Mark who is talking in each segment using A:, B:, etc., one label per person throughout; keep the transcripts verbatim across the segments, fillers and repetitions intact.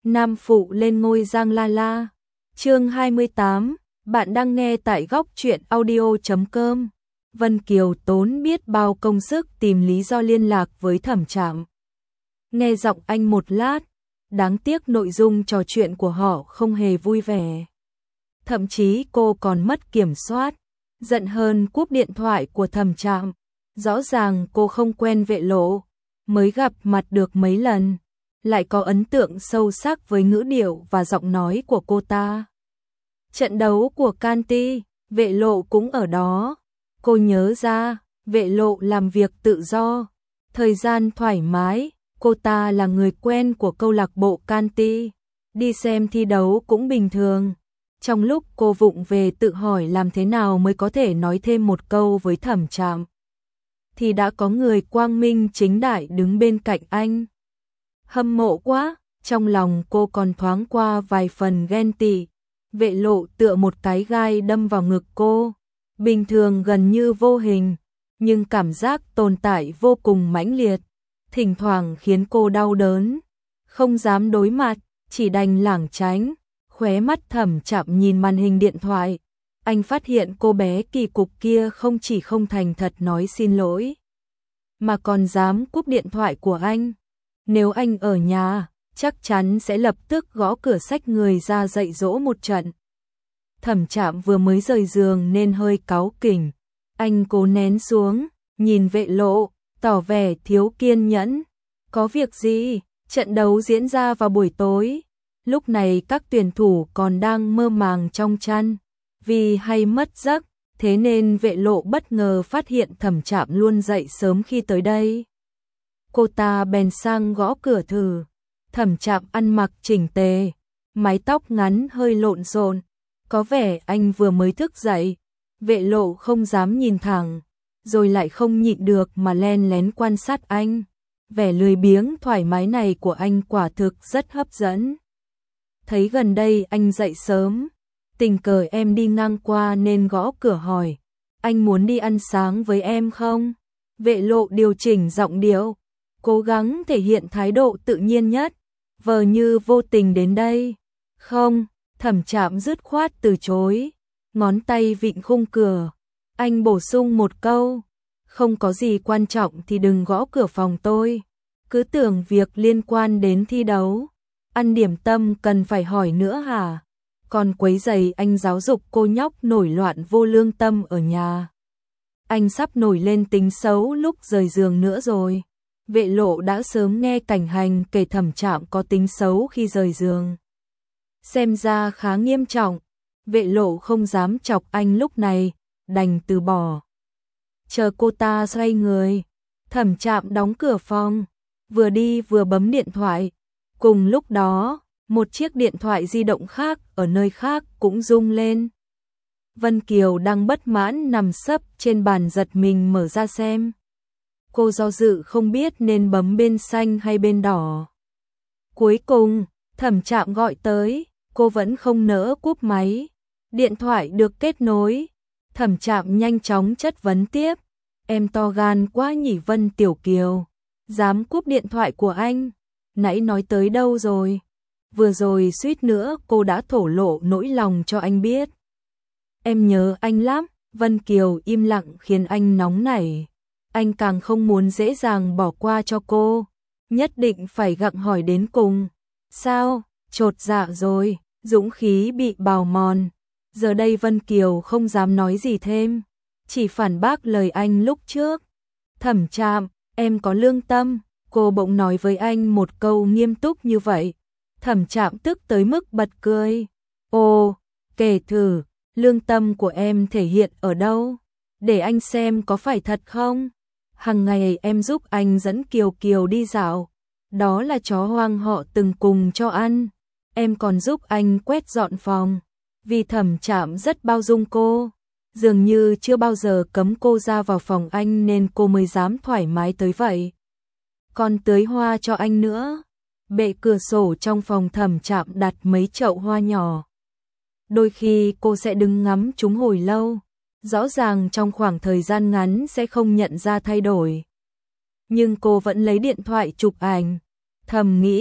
A: Nam phụ lên ngôi Giang La La. Chương hai mươi tám, bạn đang nghe tại góc truyện audio chấm com. Vân Kiều tốn biết bao công sức tìm lý do liên lạc với Thẩm Trạm. Nghe giọng anh một lát, đáng tiếc nội dung trò chuyện của họ không hề vui vẻ. Thậm chí cô còn mất kiểm soát, giận hơn cúp điện thoại của Thẩm Trạm. Rõ ràng cô không quen Vệ Lộ, mới gặp mặt được mấy lần, lại có ấn tượng sâu sắc với ngữ điệu và giọng nói của cô ta. Trận đấu của Canty, Vệ Lộ cũng ở đó. Cô nhớ ra, Vệ Lộ làm việc tự do, thời gian thoải mái, cô ta là người quen của câu lạc bộ Canty, đi xem thi đấu cũng bình thường. Trong lúc cô vụng về tự hỏi làm thế nào mới có thể nói thêm một câu với Thẩm Trạm, thì đã có người quang minh chính đại đứng bên cạnh anh. Hâm mộ quá, trong lòng cô còn thoáng qua vài phần ghen tị. Vệ Lộ tựa một cái gai đâm vào ngực cô, bình thường gần như vô hình, nhưng cảm giác tồn tại vô cùng mãnh liệt, thỉnh thoảng khiến cô đau đớn, không dám đối mặt, chỉ đành lảng tránh. Khóe mắt Thẩm Trạm nhìn màn hình điện thoại, anh phát hiện cô bé kỳ cục kia không chỉ không thành thật nói xin lỗi, mà còn dám cúp điện thoại của anh. Nếu anh ở nhà, chắc chắn sẽ lập tức gõ cửa xách người ra dạy dỗ một trận. Thẩm Trạm vừa mới rời giường nên hơi cáu kỉnh, anh cố nén xuống, nhìn Vệ Lộ, tỏ vẻ thiếu kiên nhẫn. Có việc gì? Trận đấu diễn ra vào buổi tối. Lúc này các tuyển thủ còn đang mơ màng trong chăn, vì hay mất giấc, thế nên Vệ Lộ bất ngờ phát hiện Thẩm Trạm luôn dậy sớm khi tới đây. Cô ta bèn sang gõ cửa thử. Thẩm Trạm ăn mặc chỉnh tề, mái tóc ngắn hơi lộn xộn, có vẻ anh vừa mới thức dậy. Vệ Lộ không dám nhìn thẳng, rồi lại không nhịn được mà len lén quan sát anh. Vẻ lười biếng thoải mái này của anh quả thực rất hấp dẫn. Thấy gần đây anh dậy sớm, tình cờ em đi ngang qua nên gõ cửa hỏi, anh muốn đi ăn sáng với em không? Vệ Lộ điều chỉnh giọng điệu, cố gắng thể hiện thái độ tự nhiên nhất, vờ như vô tình đến đây. Không, Thẩm Trạm dứt khoát từ chối, ngón tay vịn khung cửa. Anh bổ sung một câu, không có gì quan trọng thì đừng gõ cửa phòng tôi, cứ tưởng việc liên quan đến thi đấu. Ăn điểm tâm cần phải hỏi nữa hả? Còn quấy rầy anh giáo dục cô nhóc nổi loạn vô lương tâm ở nhà. Anh sắp nổi lên tính xấu lúc rời giường nữa rồi. Vệ Lộ đã sớm nghe Cảnh Hành kể Thẩm Trạm có tính xấu khi rời giường, xem ra khá nghiêm trọng. Vệ Lộ không dám chọc anh lúc này, đành từ bỏ. Chờ cô ta xoay người, Thẩm Trạm đóng cửa phòng, vừa đi vừa bấm điện thoại. Cùng lúc đó, một chiếc điện thoại di động khác ở nơi khác cũng rung lên. Vân Kiều đang bất mãn nằm sấp trên bàn giật mình mở ra xem. Cô do dự không biết nên bấm bên xanh hay bên đỏ. Cuối cùng, Thẩm Trạm gọi tới, cô vẫn không nỡ cúp máy. Điện thoại được kết nối, Thẩm Trạm nhanh chóng chất vấn tiếp. Em to gan quá nhỉ Vân Tiểu Kiều, dám cúp điện thoại của anh. Nãy nói tới đâu rồi? Vừa rồi suýt nữa cô đã thổ lộ nỗi lòng cho anh biết. Em nhớ anh lắm. Vân Kiều im lặng khiến anh nóng nảy. Anh càng không muốn dễ dàng bỏ qua cho cô, nhất định phải gặng hỏi đến cùng. Sao? Chột dạ rồi, dũng khí bị bào mòn. Giờ đây Vân Kiều không dám nói gì thêm, chỉ phản bác lời anh lúc trước. Thẩm Trạm, em có lương tâm. Cô bỗng nói với anh một câu nghiêm túc như vậy. Thẩm Trạm tức tới mức bật cười. Ồ, kể thử, lương tâm của em thể hiện ở đâu? Để anh xem có phải thật không? Hằng ngày em giúp anh dẫn Kiều Kiều đi dạo, đó là chó hoang họ từng cùng cho ăn. Em còn giúp anh quét dọn phòng. Vì Thẩm Trạm rất bao dung cô, dường như chưa bao giờ cấm cô ra vào phòng anh nên cô mới dám thoải mái tới vậy. Còn tưới hoa cho anh nữa. Bệ cửa sổ trong phòng Thẩm Trạm đặt mấy chậu hoa nhỏ. Đôi khi cô sẽ đứng ngắm chúng hồi lâu, rõ ràng trong khoảng thời gian ngắn sẽ không nhận ra thay đổi. Nhưng cô vẫn lấy điện thoại chụp ảnh, thầm nghĩ,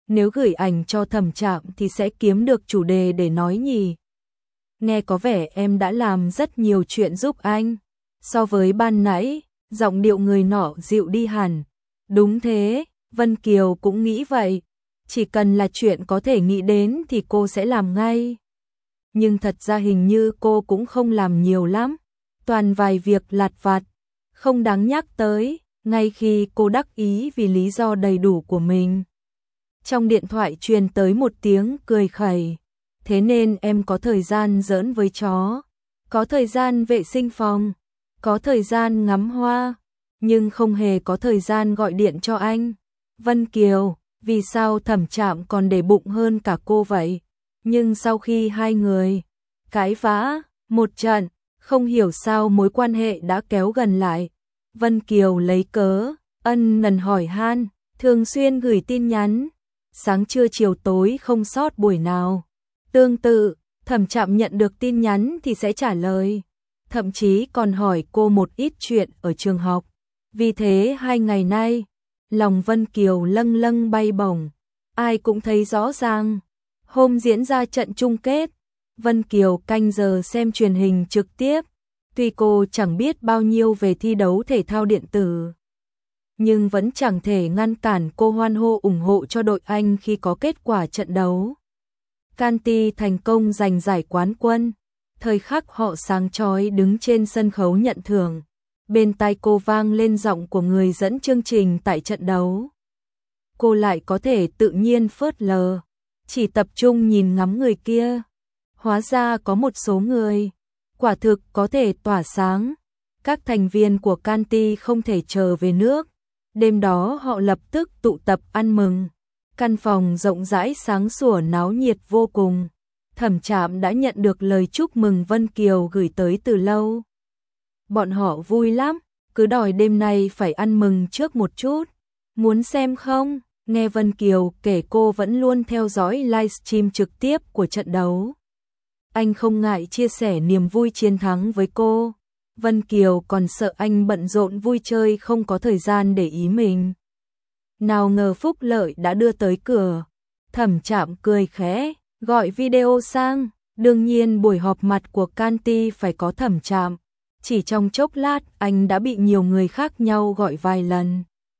A: Nếu gửi ảnh cho Thẩm Trạm thì sẽ kiếm được chủ đề để nói nhỉ. Nghe có vẻ em đã làm rất nhiều chuyện giúp anh. So với ban nãy, giọng điệu người nọ dịu đi hẳn. Đúng thế, Vân Kiều cũng nghĩ vậy. Chỉ cần là chuyện có thể nghĩ đến thì cô sẽ làm ngay. Nhưng thật ra hình như cô cũng không làm nhiều lắm. Toàn vài việc lặt vặt, không đáng nhắc tới, ngay khi cô đắc ý vì lý do đầy đủ của mình. Trong điện thoại truyền tới một tiếng cười khẩy. Thế nên em có thời gian giỡn với chó, có thời gian vệ sinh phòng, có thời gian ngắm hoa, nhưng không hề có thời gian gọi điện cho anh. Vân Kiều, vì sao Thẩm Trạm còn để bụng hơn cả cô vậy? Nhưng sau khi hai người cãi vã một trận, không hiểu sao mối quan hệ đã kéo gần lại. Vân Kiều lấy cớ ân nần hỏi han, thường xuyên gửi tin nhắn, sáng trưa chiều tối không sót buổi nào. Tương tự, Thẩm Trạm nhận được tin nhắn thì sẽ trả lời, thậm chí còn hỏi cô một ít chuyện ở trường học. Vì thế hai ngày nay, lòng Vân Kiều lâng lâng bay bổng, ai cũng thấy rõ ràng. Hôm diễn ra trận chung kết, Vân Kiều canh giờ xem truyền hình trực tiếp, tuy cô chẳng biết bao nhiêu về thi đấu thể thao điện tử, nhưng vẫn chẳng thể ngăn cản cô hoan hô ủng hộ cho đội Anh khi có kết quả trận đấu. Kanti thành công giành giải quán quân, thời khắc họ sáng chói đứng trên sân khấu nhận thưởng, bên tai cô vang lên giọng của người dẫn chương trình tại trận đấu. Cô lại có thể tự nhiên phớt lờ, chỉ tập trung nhìn ngắm người kia. Hóa ra có một số người, quả thực có thể tỏa sáng. Các thành viên của Kanti không thể chờ về nước. Đêm đó họ lập tức tụ tập ăn mừng. Căn phòng rộng rãi sáng sủa náo nhiệt vô cùng. Thẩm Trạm đã nhận được lời chúc mừng Vân Kiều gửi tới từ lâu. Bọn họ vui lắm, cứ đòi đêm nay phải ăn mừng trước một chút. Muốn xem không? Nghe Vân Kiều kể cô vẫn luôn theo dõi livestream trực tiếp của trận đấu. Anh không ngại chia sẻ niềm vui chiến thắng với cô. Vân Kiều còn sợ anh bận rộn vui chơi không có thời gian để ý mình. Nào ngờ phúc lợi đã đưa tới cửa. Thẩm Trạm cười khẽ, gọi video sang. Đương nhiên buổi họp mặt của Kanti phải có Thẩm Trạm. Chỉ trong chốc lát anh đã bị nhiều người khác nhau gọi vài lần.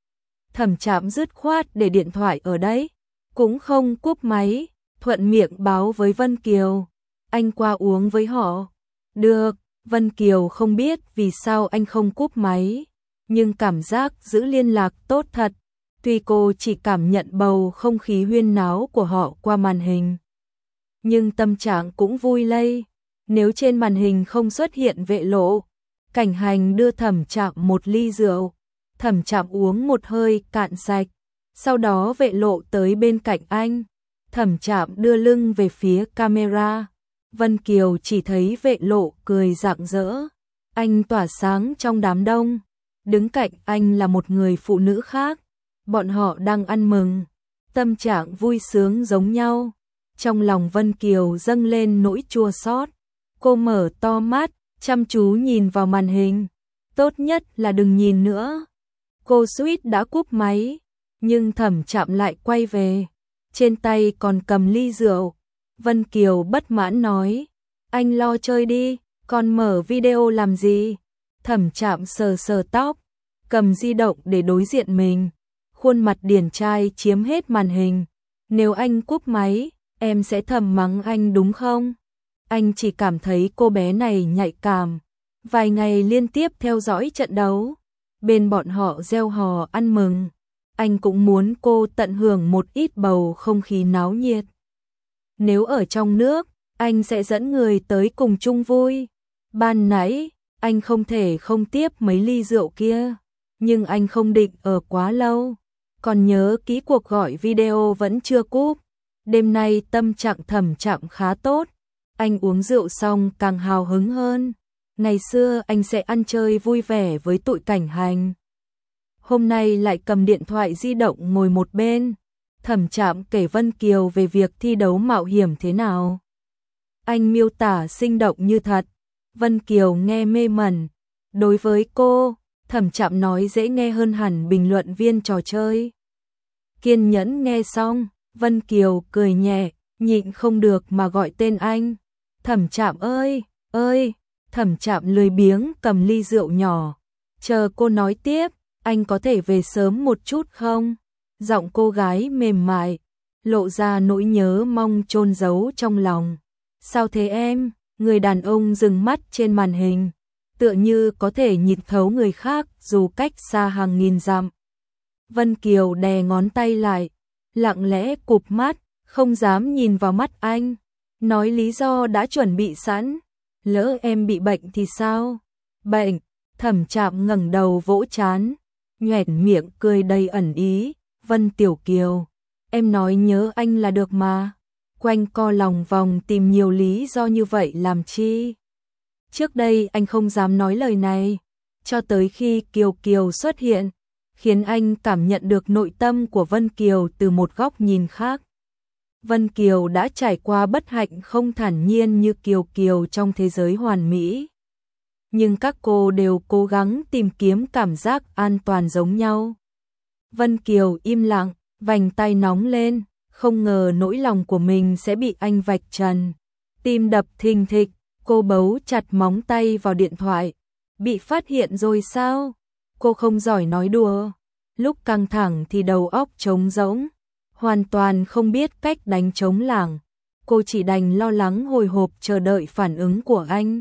A: Thẩm Trạm dứt khoát để điện thoại ở đấy, cũng không cúp máy, thuận miệng báo với Vân Kiều. Anh qua uống với họ. Được, Vân Kiều không biết vì sao anh không cúp máy, nhưng cảm giác giữ liên lạc tốt thật. Tuy cô chỉ cảm nhận bầu không khí huyên náo của họ qua màn hình, nhưng tâm trạng cũng vui lây. Nếu trên màn hình không xuất hiện Vệ Lộ, Cảnh Hành đưa Thẩm Trạm một ly rượu. Thẩm Trạm uống một hơi cạn sạch, sau đó Vệ Lộ tới bên cạnh anh. Thẩm Trạm đưa lưng về phía camera. Vân Kiều chỉ thấy Vệ Lộ cười rạng rỡ. Anh tỏa sáng trong đám đông. Đứng cạnh anh là một người phụ nữ khác. Bọn họ đang ăn mừng. Tâm trạng vui sướng giống nhau. Trong lòng Vân Kiều dâng lên nỗi chua xót. Cô mở to mắt, chăm chú nhìn vào màn hình. Tốt nhất là đừng nhìn nữa. Cô suýt đã cúp máy, nhưng Thẩm Trạm lại quay về. Trên tay còn cầm ly rượu. Vân Kiều bất mãn nói, anh lo chơi đi, còn mở video làm gì? Thẩm Trạm sờ sờ tóc, cầm di động để đối diện mình. Khuôn mặt điển trai chiếm hết màn hình. Nếu anh cúp máy, em sẽ thầm mắng anh đúng không? Anh chỉ cảm thấy cô bé này nhạy cảm. Vài ngày liên tiếp theo dõi trận đấu, bên bọn họ reo hò ăn mừng. Anh cũng muốn cô tận hưởng một ít bầu không khí náo nhiệt. Nếu ở trong nước, anh sẽ dẫn người tới cùng chung vui. Ban nãy, anh không thể không tiếp mấy ly rượu kia, nhưng anh không định ở quá lâu. Còn nhớ kỹ cuộc gọi video vẫn chưa cúp. Đêm nay tâm trạng Thẩm Trạm khá tốt. Anh uống rượu xong càng hào hứng hơn. Ngày xưa anh sẽ ăn chơi vui vẻ với tụi Cảnh Hành. Hôm nay lại cầm điện thoại di động ngồi một bên. Thẩm Trạm kể Vân Kiều về việc thi đấu mạo hiểm thế nào. Anh miêu tả sinh động như thật. Vân Kiều nghe mê mẩn. Đối với cô, Thẩm Trạm nói dễ nghe hơn hẳn bình luận viên trò chơi. Kiên nhẫn nghe xong, Vân Kiều cười nhẹ, nhịn không được mà gọi tên anh. Thẩm Trạm ơi, ơi, Thẩm Trạm lười biếng cầm ly rượu nhỏ. Chờ cô nói tiếp, anh có thể về sớm một chút không? Giọng cô gái mềm mại, lộ ra nỗi nhớ mong chôn giấu trong lòng. Sao thế em? Người đàn ông dừng mắt trên màn hình, tựa như có thể nhìn thấu người khác dù cách xa hàng nghìn dặm. Vân Kiều đè ngón tay lại, lặng lẽ cụp mắt, không dám nhìn vào mắt anh. Nói lý do đã chuẩn bị sẵn. Lỡ em bị bệnh thì sao? Bệnh? Thẩm Trạm ngẩng đầu vỗ trán, nhoẻn miệng cười đầy ẩn ý. Vân Tiểu Kiều, em nói nhớ anh là được mà. Quanh co lòng vòng tìm nhiều lý do như vậy làm chi? Trước đây anh không dám nói lời này, cho tới khi Kiều Kiều xuất hiện, khiến anh cảm nhận được nội tâm của Vân Kiều từ một góc nhìn khác. Vân Kiều đã trải qua bất hạnh không thản nhiên như Kiều Kiều trong thế giới hoàn mỹ. Nhưng các cô đều cố gắng tìm kiếm cảm giác an toàn giống nhau. Vân Kiều im lặng, vành tay nóng lên, không ngờ nỗi lòng của mình sẽ bị anh vạch trần. Tim đập thình thịch, cô bấu chặt móng tay vào điện thoại. Bị phát hiện rồi sao? Cô không giỏi nói đùa. Lúc căng thẳng thì đầu óc trống rỗng, hoàn toàn không biết cách đánh trống lảng. Cô chỉ đành lo lắng hồi hộp chờ đợi phản ứng của anh.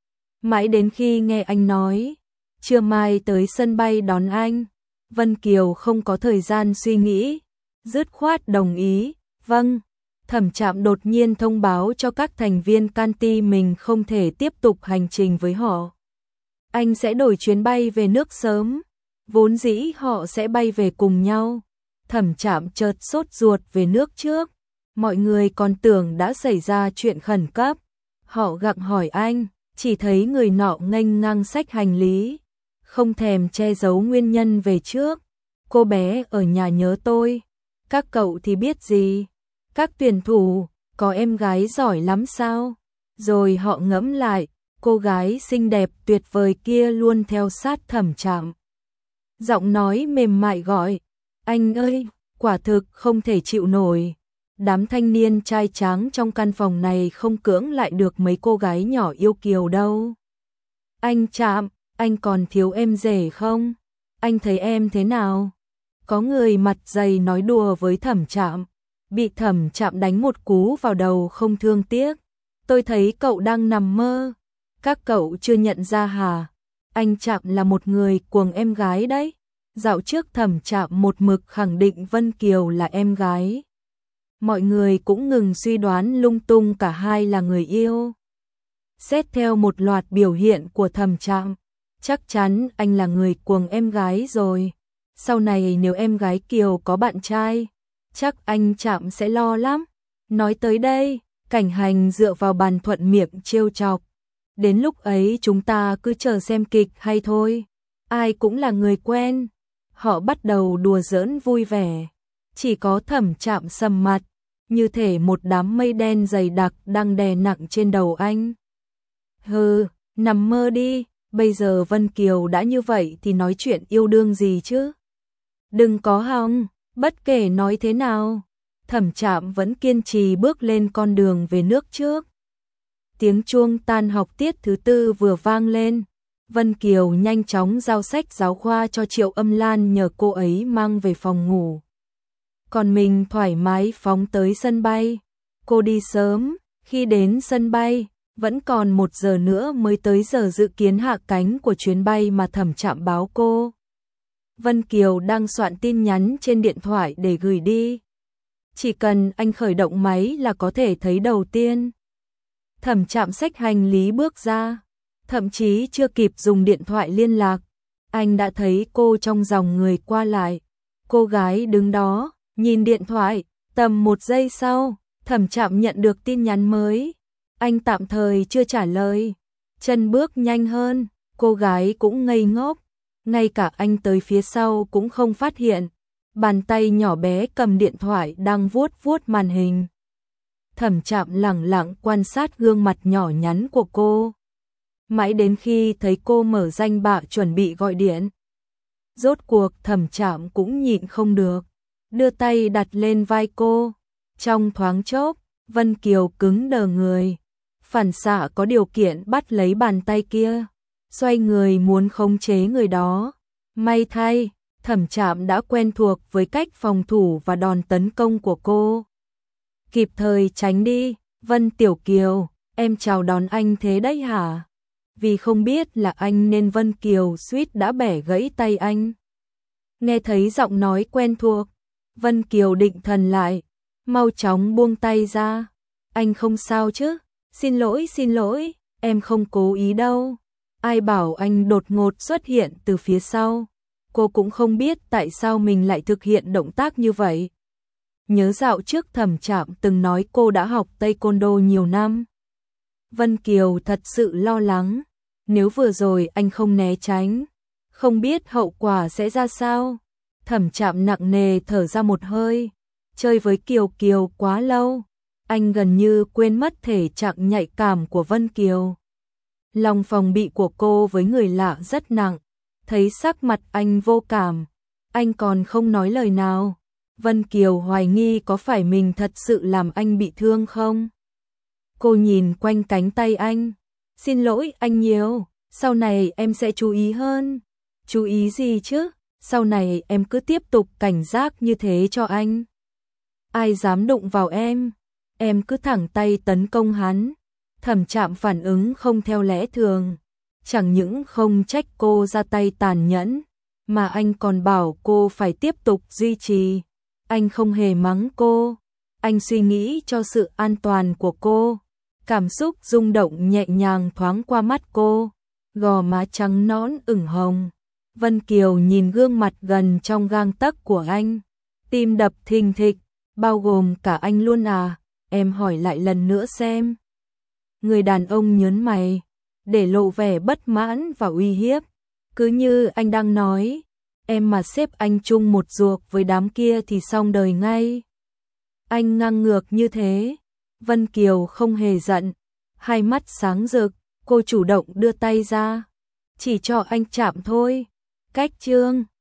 A: Mãi đến khi nghe anh nói, trưa mai tới sân bay đón anh, Vân Kiều không có thời gian suy nghĩ, dứt khoát đồng ý. Vâng. Thẩm Trạm đột nhiên thông báo cho các thành viên Canty mình không thể tiếp tục hành trình với họ. Anh sẽ đổi chuyến bay về nước sớm, vốn dĩ họ sẽ bay về cùng nhau. Thẩm Trạm chợt sốt ruột về nước trước, mọi người còn tưởng đã xảy ra chuyện khẩn cấp. Họ gặng hỏi anh, chỉ thấy người nọ nghênh ngang xách hành lý, không thèm che giấu nguyên nhân về trước. Cô bé ở nhà nhớ tôi, các cậu thì biết gì? Các tuyển thủ, có em gái giỏi lắm sao? Rồi họ ngẫm lại, cô gái xinh đẹp tuyệt vời kia luôn theo sát Thẩm Trạm. Giọng nói mềm mại gọi, anh ơi, quả thực không thể chịu nổi. Đám thanh niên trai tráng trong căn phòng này không cưỡng lại được mấy cô gái nhỏ yêu kiều đâu. Anh Trạm, anh còn thiếu em rể không? Anh thấy em thế nào? Có người mặt dày nói đùa với Thẩm Trạm, bị Thẩm Trạm đánh một cú vào đầu không thương tiếc. Tôi thấy cậu đang nằm mơ. Các cậu chưa nhận ra hả? Anh Trạm là một người cuồng em gái đấy. Dạo trước Thẩm Trạm một mực khẳng định Vân Kiều là em gái. Mọi người cũng ngừng suy đoán lung tung cả hai là người yêu. Xét theo một loạt biểu hiện của Thẩm Trạm, chắc chắn anh là người cuồng em gái rồi. Sau này nếu em gái Kiều có bạn trai, chắc anh Trạm sẽ lo lắm. Nói tới đây, Cảnh Hành dựa vào bàn thuận miệng trêu chọc. Đến lúc ấy chúng ta cứ chờ xem kịch hay thôi. Ai cũng là người quen. Họ bắt đầu đùa giỡn vui vẻ. Chỉ có Thẩm Trạm sầm mặt, như thể một đám mây đen dày đặc đang đè nặng trên đầu anh. Hừ, nằm mơ đi, bây giờ Vân Kiều đã như vậy thì nói chuyện yêu đương gì chứ? Đừng có hòng, bất kể nói thế nào, Thẩm Trạm vẫn kiên trì bước lên con đường về nước trước. Tiếng chuông tan học tiết thứ tư vừa vang lên, Vân Kiều nhanh chóng giao sách giáo khoa cho Triệu Âm Lan nhờ cô ấy mang về phòng ngủ. Còn mình thoải mái phóng tới sân bay. Cô đi sớm, khi đến sân bay, vẫn còn một giờ nữa mới tới giờ dự kiến hạ cánh của chuyến bay mà Thẩm Trạm báo cô. Vân Kiều đang soạn tin nhắn trên điện thoại để gửi đi. Chỉ cần anh khởi động máy là có thể thấy đầu tiên. Thẩm Trạm xách hành lý bước ra, thậm chí chưa kịp dùng điện thoại liên lạc, anh đã thấy cô trong dòng người qua lại. Cô gái đứng đó, nhìn điện thoại, tầm một giây sau, Thẩm Trạm nhận được tin nhắn mới. Anh tạm thời chưa trả lời, chân bước nhanh hơn, cô gái cũng ngây ngốc, ngay cả anh tới phía sau cũng không phát hiện. Bàn tay nhỏ bé cầm điện thoại đang vuốt vuốt màn hình. Thẩm Trạm lẳng lặng quan sát gương mặt nhỏ nhắn của cô, mãi đến khi thấy cô mở danh bạ chuẩn bị gọi điện. Rốt cuộc Thẩm Trạm cũng nhịn không được, đưa tay đặt lên vai cô, Trong thoáng chốc, Vân Kiều cứng đờ người, phản xạ có điều kiện bắt lấy bàn tay kia, xoay người muốn khống chế người đó. May thay, Thẩm Trạm đã quen thuộc với cách phòng thủ và đòn tấn công của cô. Kịp thời tránh đi. Vân Tiểu Kiều, em chào đón anh thế đấy hả? Vì không biết là anh nên Vân Kiều suýt đã bẻ gãy tay anh. Nghe thấy giọng nói quen thuộc, Vân Kiều định thần lại, mau chóng buông tay ra. Anh không sao chứ? Xin lỗi xin lỗi, em không cố ý đâu. Ai bảo anh đột ngột xuất hiện từ phía sau. Cô cũng không biết tại sao mình lại thực hiện động tác như vậy. Nhớ dạo trước Thẩm Trạm từng nói cô đã học Taekwondo nhiều năm. Vân Kiều thật sự lo lắng, nếu vừa rồi anh không né tránh, không biết hậu quả sẽ ra sao. Thẩm Trạm nặng nề thở ra một hơi, chơi với Kiều Kiều quá lâu, anh gần như quên mất thể trạng nhạy cảm của Vân Kiều. Lòng phòng bị của cô với người lạ rất nặng, thấy sắc mặt anh vô cảm, anh còn không nói lời nào. Vân Kiều hoài nghi có phải mình thật sự làm anh bị thương không? Cô nhìn quanh cánh tay anh, xin lỗi anh nhiều, sau này em sẽ chú ý hơn. Chú ý gì chứ? Sau này em cứ tiếp tục cảnh giác như thế cho anh. Ai dám đụng vào em, em cứ thẳng tay tấn công hắn. Thẩm Trạm phản ứng không theo lẽ thường, chẳng những không trách cô ra tay tàn nhẫn, mà anh còn bảo cô phải tiếp tục duy trì. Anh không hề mắng cô, anh suy nghĩ cho sự an toàn của cô. Cảm xúc rung động nhẹ nhàng thoáng qua mắt cô, gò má trắng nõn ửng hồng. Vân Kiều nhìn gương mặt gần trong gang tấc của anh, tim đập thình thịch, bao gồm cả anh luôn à? Em hỏi lại lần nữa xem. Người đàn ông nhớn mày, để lộ vẻ bất mãn và uy hiếp. Cứ như anh đang nói, em mà xếp anh chung một ruột với đám kia thì xong đời ngay. Anh ngang ngược như thế. Vân Kiều không hề giận, hai mắt sáng rực, cô chủ động đưa tay ra, chỉ cho anh chạm thôi. Cách chương